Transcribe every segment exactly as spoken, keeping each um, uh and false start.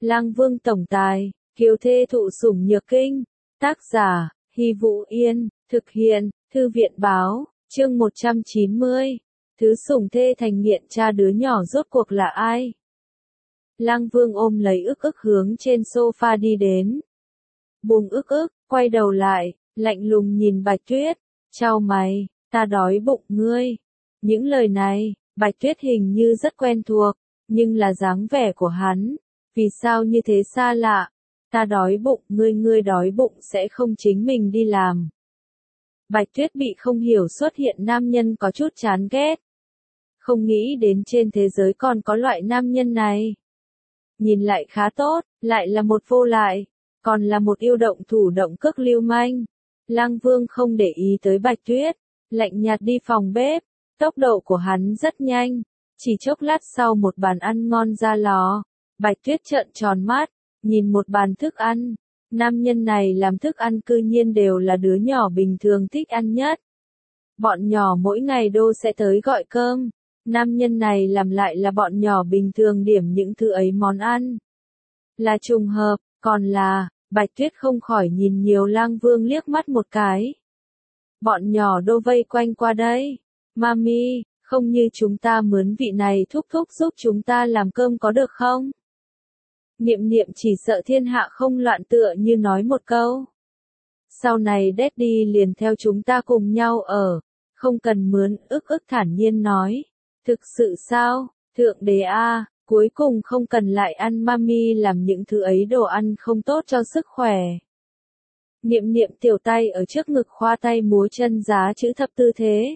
Lang Vương tổng tài, kiều thê thụ sủng nhược kinh. Tác giả, Hy Vũ Yên, thực hiện, Thư viện Báo, chương một trăm chín mươi. Thứ sủng thê thành nghiện cha đứa nhỏ rốt cuộc là ai? Lang Vương ôm lấy ức ức hướng trên sofa đi đến. Buông ức ức, quay đầu lại, lạnh lùng nhìn Bạch Tuyết, chau mày, ta đói bụng ngươi. Những lời này, Bạch Tuyết hình như rất quen thuộc, nhưng là dáng vẻ của hắn, vì sao như thế xa lạ? Ta đói bụng, ngươi ngươi đói bụng sẽ không chính mình đi làm. Bạch Tuyết bị không hiểu xuất hiện nam nhân có chút chán ghét. Không nghĩ đến trên thế giới còn có loại nam nhân này. Nhìn lại khá tốt, lại là một vô lại, còn là một yêu động thủ động cước lưu manh. Lang Vương không để ý tới Bạch Tuyết, lạnh nhạt đi phòng bếp, tốc độ của hắn rất nhanh, chỉ chốc lát sau một bàn ăn ngon ra lò. Bạch Tuyết trợn tròn mắt, nhìn một bàn thức ăn, nam nhân này làm thức ăn cư nhiên đều là đứa nhỏ bình thường thích ăn nhất. Bọn nhỏ mỗi ngày đô sẽ tới gọi cơm, nam nhân này làm lại là bọn nhỏ bình thường điểm những thứ ấy món ăn. Là trùng hợp, còn là, Bạch Tuyết không khỏi nhìn nhiều Lang Vương liếc mắt một cái. Bọn nhỏ đô vây quanh qua đây, mami, không như chúng ta mướn vị này thúc thúc giúp chúng ta làm cơm có được không? Niệm Niệm chỉ sợ thiên hạ không loạn tựa như nói một câu. Sau này Daddy liền theo chúng ta cùng nhau ở, không cần mướn, ức ức thản nhiên nói. Thực sự sao, thượng đế a, cuối cùng không cần lại ăn mami làm những thứ ấy đồ ăn không tốt cho sức khỏe. Niệm Niệm tiểu tay ở trước ngực khoa tay múa chân giá chữ thập tư thế.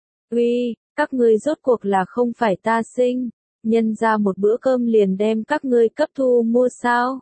Uy, các ngươi rốt cuộc là không phải ta sinh, nhân ra một bữa cơm liền đem các ngươi cấp thu mua sao?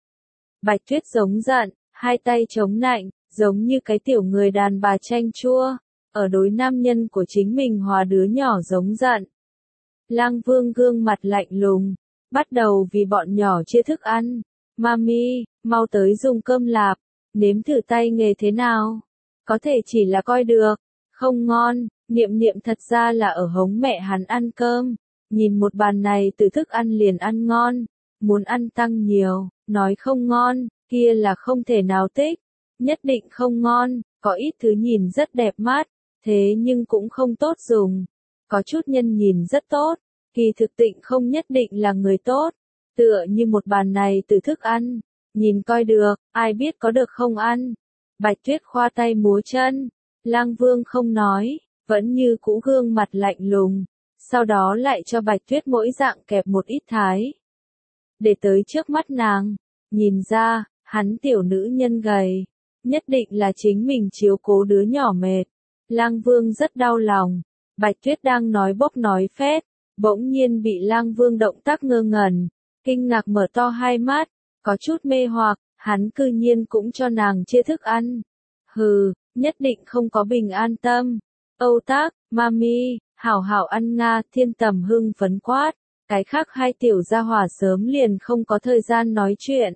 Bạch Tuyết giống giận, hai tay chống nạnh, giống như cái tiểu người đàn bà chanh chua, ở đối nam nhân của chính mình hòa đứa nhỏ giống giận. Lang Vương gương mặt lạnh lùng, bắt đầu vì bọn nhỏ chia thức ăn. Mami, mau tới dùng cơm lạp, nếm thử tay nghề thế nào? Có thể chỉ là coi được, không ngon. Niệm Niệm thật ra là ở hống mẹ hắn ăn cơm, nhìn một bàn này từ thức ăn liền ăn ngon, muốn ăn tăng nhiều, nói không ngon, kia là không thể nào tích, nhất định không ngon, có ít thứ nhìn rất đẹp mắt, thế nhưng cũng không tốt dùng, có chút nhân nhìn rất tốt, kỳ thực tịnh không nhất định là người tốt, tựa như một bàn này từ thức ăn, nhìn coi được, ai biết có được không ăn. Bạch Tuyết khoa tay múa chân, Lang Vương không nói, vẫn như cũ gương mặt lạnh lùng, sau đó lại cho Bạch Tuyết mỗi dạng kẹp một ít thái. Để tới trước mắt nàng, nhìn ra, hắn tiểu nữ nhân gầy, nhất định là chính mình chiếu cố đứa nhỏ mệt. Lang Vương rất đau lòng, Bạch Tuyết đang nói bốc nói phét, bỗng nhiên bị Lang Vương động tác ngơ ngẩn, kinh ngạc mở to hai mắt, có chút mê hoặc, hắn cư nhiên cũng cho nàng chia thức ăn. Hừ, nhất định không có bình an tâm. Âu Tác, mami, hảo hảo ăn nga, Thiên Tầm hưng phấn quát, cái khác hai tiểu gia hỏa sớm liền không có thời gian nói chuyện.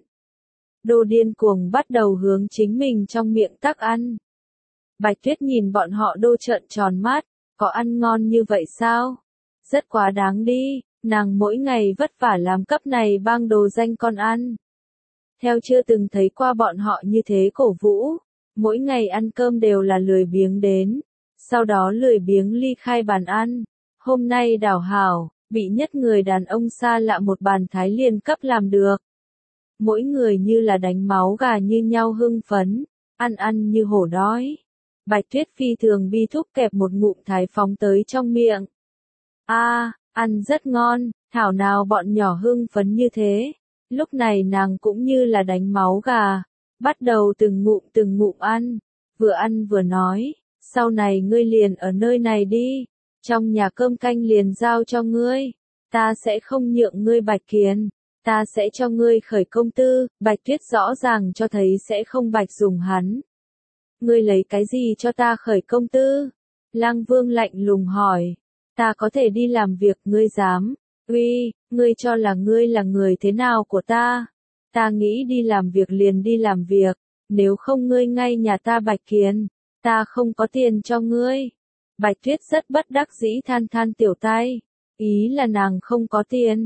Đồ điên cuồng bắt đầu hướng chính mình trong miệng tắc ăn. Bạch Tuyết nhìn bọn họ đô trợn tròn mắt, có ăn ngon như vậy sao? Rất quá đáng đi, nàng mỗi ngày vất vả làm cấp này bang đồ danh con ăn. Theo chưa từng thấy qua bọn họ như thế cổ vũ, mỗi ngày ăn cơm đều là lười biếng đến. Sau đó lười biếng ly khai bàn ăn, hôm nay đảo hảo, bị nhất người đàn ông xa lạ một bàn thái liền cấp làm được. Mỗi người như là đánh máu gà như nhau hưng phấn, ăn ăn như hổ đói. Bạch Tuyết phi thường bi thúc kẹp một ngụm thái phóng tới trong miệng. A, à, ăn rất ngon, thảo nào bọn nhỏ hưng phấn như thế. Lúc này nàng cũng như là đánh máu gà, bắt đầu từng ngụm từng ngụm ăn, vừa ăn vừa nói. Sau này ngươi liền ở nơi này đi, trong nhà cơm canh liền giao cho ngươi, ta sẽ không nhượng ngươi Bạch Kiền, ta sẽ cho ngươi khởi công tư. Bạch Tuyết rõ ràng cho thấy sẽ không bạch dùng hắn. Ngươi lấy cái gì cho ta khởi công tư? Lang Vương lạnh lùng hỏi, ta có thể đi làm việc, ngươi dám? Uy, ngươi cho là ngươi là người thế nào của ta? Ta nghĩ đi làm việc liền đi làm việc, nếu không ngươi ngay nhà ta Bạch Kiền. Ta không có tiền cho ngươi. Bạch Tuyết rất bất đắc dĩ than than tiểu tay. Ý là nàng không có tiền.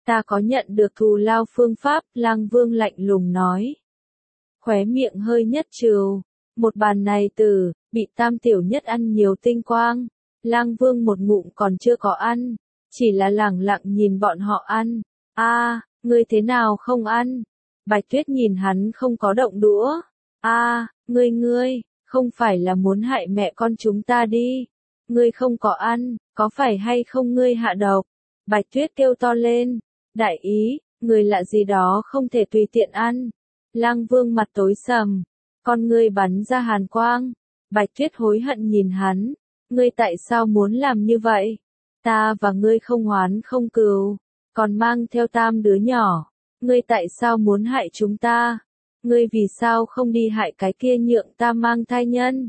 Ta có nhận được thù lao phương pháp, Lang Vương lạnh lùng nói. Khóe miệng hơi nhất trừ, một bàn này từ, bị Tam tiểu nhất ăn nhiều tinh quang. Lang Vương một ngụm còn chưa có ăn, chỉ là lẳng lặng nhìn bọn họ ăn. A, à, ngươi thế nào không ăn? Bạch Tuyết nhìn hắn không có động đũa. A, à, ngươi ngươi, không phải là muốn hại mẹ con chúng ta đi. Ngươi không có ăn, có phải hay không ngươi hạ độc? Bạch Tuyết kêu to lên. Đại ý, người lạ gì đó không thể tùy tiện ăn. Lang Vương mặt tối sầm, con ngươi bắn ra hàn quang. Bạch Tuyết hối hận nhìn hắn. Ngươi tại sao muốn làm như vậy? Ta và ngươi không oán không cừu, còn mang theo Tam đứa nhỏ. Ngươi tại sao muốn hại chúng ta? Ngươi vì sao không đi hại cái kia nhượng ta mang thai nhân?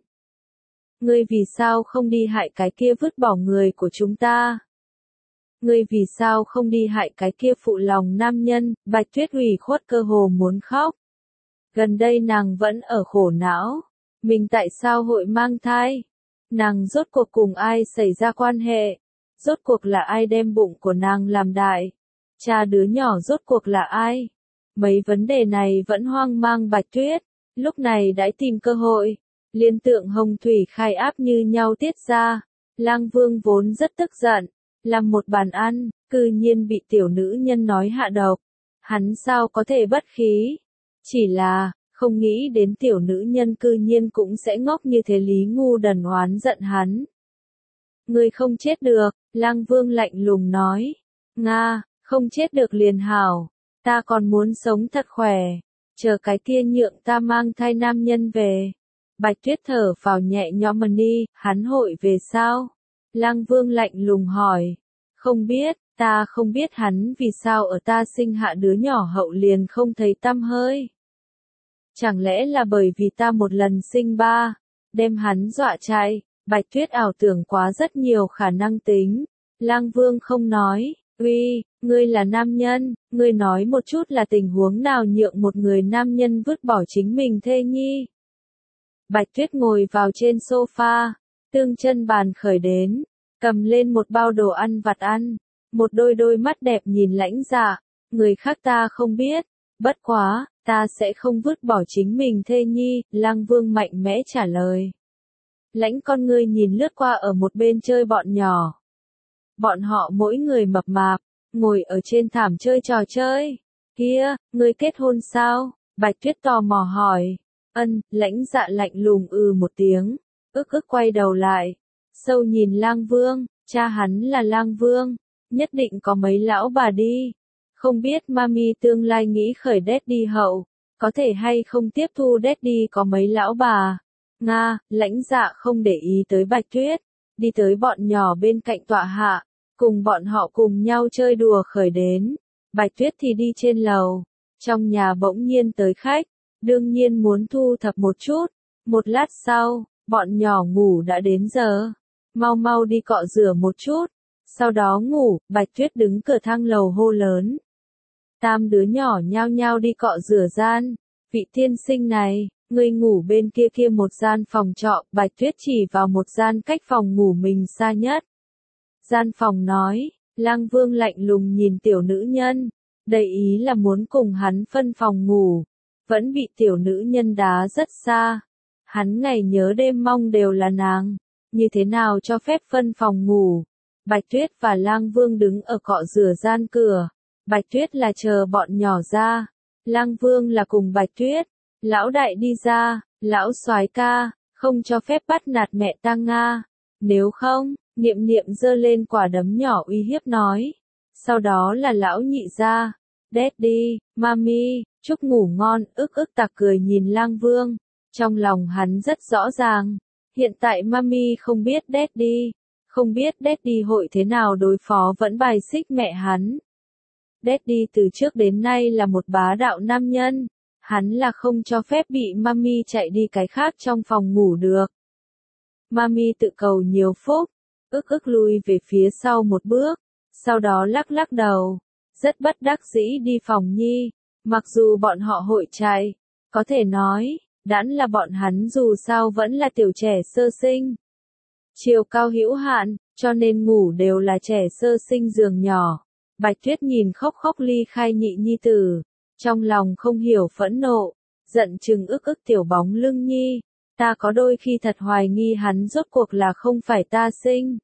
Ngươi vì sao không đi hại cái kia vứt bỏ người của chúng ta? Ngươi vì sao không đi hại cái kia phụ lòng nam nhân? Bạch Tuyết ủy khuất cơ hồ muốn khóc. Gần đây nàng vẫn ở khổ não. Mình tại sao hội mang thai? Nàng rốt cuộc cùng ai xảy ra quan hệ? Rốt cuộc là ai đem bụng của nàng làm đại? Cha đứa nhỏ rốt cuộc là ai? Mấy vấn đề này vẫn hoang mang Bạch Tuyết. Lúc này đã tìm cơ hội. Liên tượng hồng thủy khai áp như nhau tiết ra. Lang Vương vốn rất tức giận. Làm một bàn ăn, cư nhiên bị tiểu nữ nhân nói hạ độc. Hắn sao có thể bất khí? Chỉ là, không nghĩ đến tiểu nữ nhân cư nhiên cũng sẽ ngốc như thế. Lý Ngu Đần oán giận hắn. Ngươi không chết được, Lang Vương lạnh lùng nói. Nga, không chết được liền hảo. Ta còn muốn sống thật khỏe. Chờ cái kia nhượng ta mang thai nam nhân về. Bạch Tuyết thở vào nhẹ nhõm đi, hắn hội về sao? Lang Vương lạnh lùng hỏi. Không biết, ta không biết hắn vì sao ở ta sinh hạ đứa nhỏ hậu liền không thấy tăm hơi. Chẳng lẽ là bởi vì ta một lần sinh ba, đem hắn dọa chạy? Bạch Tuyết ảo tưởng quá rất nhiều khả năng tính. Lang Vương không nói. Uy, ngươi là nam nhân, ngươi nói một chút là tình huống nào nhượng một người nam nhân vứt bỏ chính mình thê nhi. Bạch Tuyết ngồi vào trên sofa, tương chân bàn khởi đến, cầm lên một bao đồ ăn vặt ăn, một đôi đôi mắt đẹp nhìn Lãnh Dạ. Người khác ta không biết, bất quá, ta sẽ không vứt bỏ chính mình thê nhi. Lang Vương mạnh mẽ trả lời. Lãnh con ngươi nhìn lướt qua ở một bên chơi bọn nhỏ. Bọn họ mỗi người mập mạp, ngồi ở trên thảm chơi trò chơi. Kia, ngươi kết hôn sao? Bạch Tuyết tò mò hỏi. Ân, Lãnh Dạ lạnh lùng ừ một tiếng, ức ức quay đầu lại, sâu nhìn Lang Vương, cha hắn là Lang Vương, nhất định có mấy lão bà đi. Không biết mami tương lai nghĩ khởi Daddy hậu, có thể hay không tiếp thu Daddy có mấy lão bà. Nga, Lãnh Dạ không để ý tới Bạch Tuyết, đi tới bọn nhỏ bên cạnh tọa hạ, cùng bọn họ cùng nhau chơi đùa khởi đến. Bạch Tuyết thì đi trên lầu, trong nhà bỗng nhiên tới khách, đương nhiên muốn thu thập một chút. Một lát sau, bọn nhỏ ngủ đã đến giờ, mau mau đi cọ rửa một chút, sau đó ngủ. Bạch Tuyết đứng cửa thang lầu hô lớn. Tam đứa nhỏ nhao nhao đi cọ rửa gian. Vị tiên sinh này, ngươi ngủ bên kia kia một gian phòng trọ. Bạch Tuyết chỉ vào một gian cách phòng ngủ mình xa nhất. Gian phòng nói. Lang Vương lạnh lùng nhìn tiểu nữ nhân, đầy ý là muốn cùng hắn phân phòng ngủ, vẫn bị tiểu nữ nhân đá rất xa. Hắn ngày nhớ đêm mong đều là nàng, như thế nào cho phép phân phòng ngủ. Bạch Tuyết và Lang Vương đứng ở cọ rửa gian cửa. Bạch Tuyết là chờ bọn nhỏ ra, Lang Vương là cùng Bạch Tuyết. Lão đại đi ra, lão soái ca, không cho phép bắt nạt mẹ ta Nga. Nếu không, Niệm Niệm giơ lên quả đấm nhỏ uy hiếp nói. Sau đó là lão nhị ra. Daddy, mami, chúc ngủ ngon. Ức ức tặc cười nhìn Lang Vương. Trong lòng hắn rất rõ ràng. Hiện tại mami không biết Daddy, không biết Daddy hội thế nào đối phó vẫn bài xích mẹ hắn. Daddy từ trước đến nay là một bá đạo nam nhân. Hắn là không cho phép bị mami chạy đi cái khác trong phòng ngủ được. Mami tự cầu nhiều phúc. Ức ức lui về phía sau một bước, sau đó lắc lắc đầu, rất bất đắc dĩ đi phòng nhi. Mặc dù bọn họ hội chạy, có thể nói, đãn là bọn hắn dù sao vẫn là tiểu trẻ sơ sinh. Chiều cao hữu hạn, cho nên ngủ đều là trẻ sơ sinh giường nhỏ. Bạch Tuyết nhìn khóc khóc ly khai nhị nhi tử, trong lòng không hiểu phẫn nộ, giận chừng ức ức tiểu bóng lưng nhi, ta có đôi khi thật hoài nghi hắn rốt cuộc là không phải ta sinh.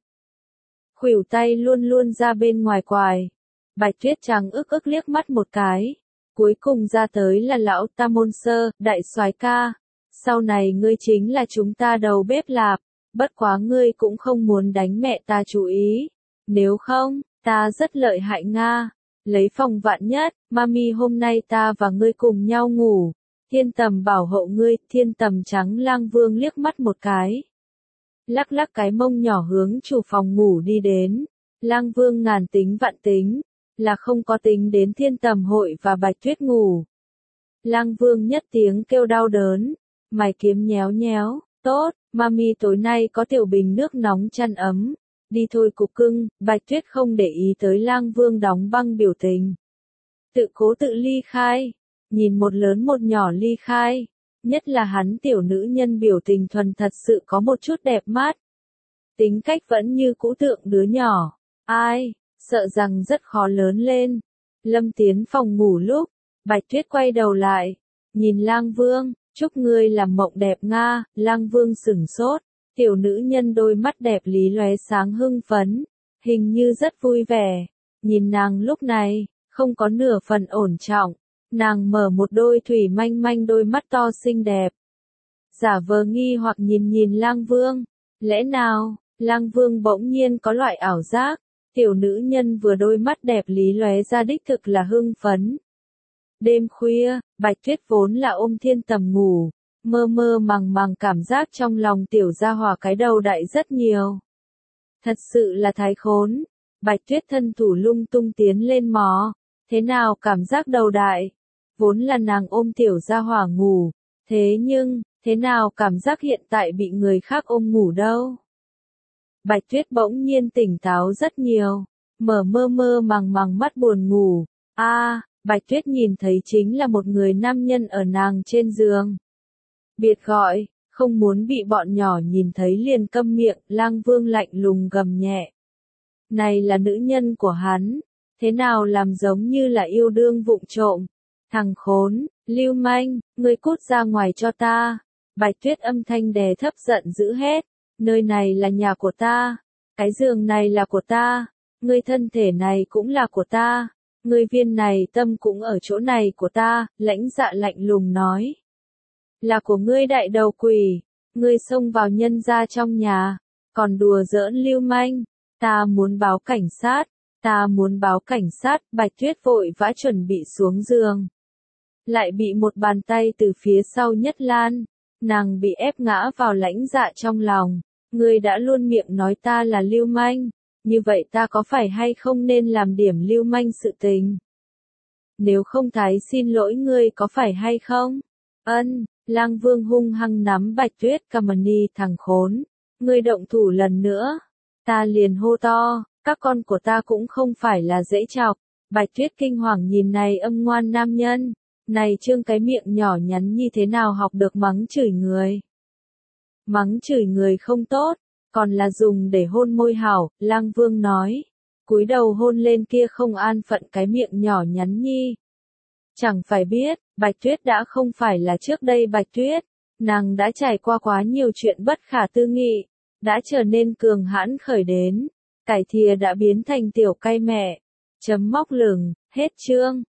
Khuỷu tay luôn luôn ra bên ngoài quài, Bạch Tuyết trắng ức ức liếc mắt một cái, cuối cùng ra tới là lão ta Môn Sơ, đại soái ca, sau này ngươi chính là chúng ta đầu bếp lạp, bất quá ngươi cũng không muốn đánh mẹ ta chú ý, nếu không, ta rất lợi hại Nga, lấy phòng vạn nhất, mami hôm nay ta và ngươi cùng nhau ngủ, thiên tầm bảo hộ ngươi, thiên tầm trắng Lang Vương liếc mắt một cái. Lắc lắc cái mông nhỏ hướng chủ phòng ngủ đi đến, Lang Vương ngàn tính vạn tính, là không có tính đến thiên tầm hội và Bạch Tuyết ngủ. Lang Vương nhất tiếng kêu đau đớn, mày kiếm nhéo nhéo, tốt, mami tối nay có tiểu bình nước nóng chăn ấm, đi thôi cục cưng, Bạch Tuyết không để ý tới Lang Vương đóng băng biểu tình. Tự cố tự ly khai, nhìn một lớn một nhỏ ly khai, nhất là hắn tiểu nữ nhân biểu tình thuần thật sự có một chút đẹp mắt. Tính cách vẫn như cũ tượng đứa nhỏ, ai, sợ rằng rất khó lớn lên. Lâm tiến phòng ngủ lúc, Bạch Tuyết quay đầu lại, nhìn Lang Vương, chúc ngươi làm mộng đẹp Nga, Lang Vương sửng sốt, tiểu nữ nhân đôi mắt đẹp lý lóe sáng hưng phấn, hình như rất vui vẻ, nhìn nàng lúc này, không có nửa phần ổn trọng, nàng mở một đôi thủy manh manh đôi mắt to xinh đẹp. Giả vờ nghi hoặc nhìn nhìn Lang Vương, lẽ nào, Lang Vương bỗng nhiên có loại ảo giác, tiểu nữ nhân vừa đôi mắt đẹp lý lóe ra đích thực là hưng phấn. Đêm khuya, Bạch Tuyết vốn là ôm thiên tầm ngủ, mơ mơ màng màng cảm giác trong lòng tiểu gia hỏa cái đầu đại rất nhiều. Thật sự là thái khốn, Bạch Tuyết thân thủ lung tung tiến lên mò, thế nào cảm giác đầu đại, vốn là nàng ôm tiểu gia hỏa ngủ, thế nhưng, thế nào cảm giác hiện tại bị người khác ôm ngủ đâu. Bạch Tuyết bỗng nhiên tỉnh táo rất nhiều, mở mơ mơ màng màng mắt buồn ngủ, a à, Bạch Tuyết nhìn thấy chính là một người nam nhân ở nàng trên giường. Biệt gọi, không muốn bị bọn nhỏ nhìn thấy liền câm miệng, Lang Vương lạnh lùng gầm nhẹ. Này là nữ nhân của hắn, thế nào làm giống như là yêu đương vụng trộm. Thằng khốn, lưu manh, ngươi cút ra ngoài cho ta. Bạch Tuyết âm thanh đè thấp giận dữ hét, nơi này là nhà của ta, cái giường này là của ta, ngươi thân thể này cũng là của ta, ngươi viên này tâm cũng ở chỗ này của ta, lãnh dạ lạnh lùng nói. Là của ngươi đại đầu quỷ, ngươi xông vào nhân gia trong nhà, còn đùa giỡn lưu manh, ta muốn báo cảnh sát, ta muốn báo cảnh sát, Bạch Tuyết vội vã chuẩn bị xuống giường. Lại bị một bàn tay từ phía sau nhất lan, nàng bị ép ngã vào lãnh dạ trong lòng, ngươi đã luôn miệng nói ta là lưu manh, như vậy ta có phải hay không nên làm điểm lưu manh sự tình? Nếu không thái xin lỗi ngươi có phải hay không? Ân. Lang Vương hung hăng nắm Bạch Tuyết Kamani thằng khốn, ngươi động thủ lần nữa, ta liền hô to, các con của ta cũng không phải là dễ chọc. Bạch Tuyết kinh hoàng nhìn này âm ngoan nam nhân, này trương cái miệng nhỏ nhắn như thế nào học được mắng chửi người. Mắng chửi người không tốt, còn là dùng để hôn môi hảo, Lang Vương nói, cúi đầu hôn lên kia không an phận cái miệng nhỏ nhắn nhi. Chẳng phải biết, Bạch Tuyết đã không phải là trước đây Bạch Tuyết, nàng đã trải qua quá nhiều chuyện bất khả tư nghị, đã trở nên cường hãn khởi đến, cải thìa đã biến thành tiểu cay mẹ. Chấm móc lửng, hết chương.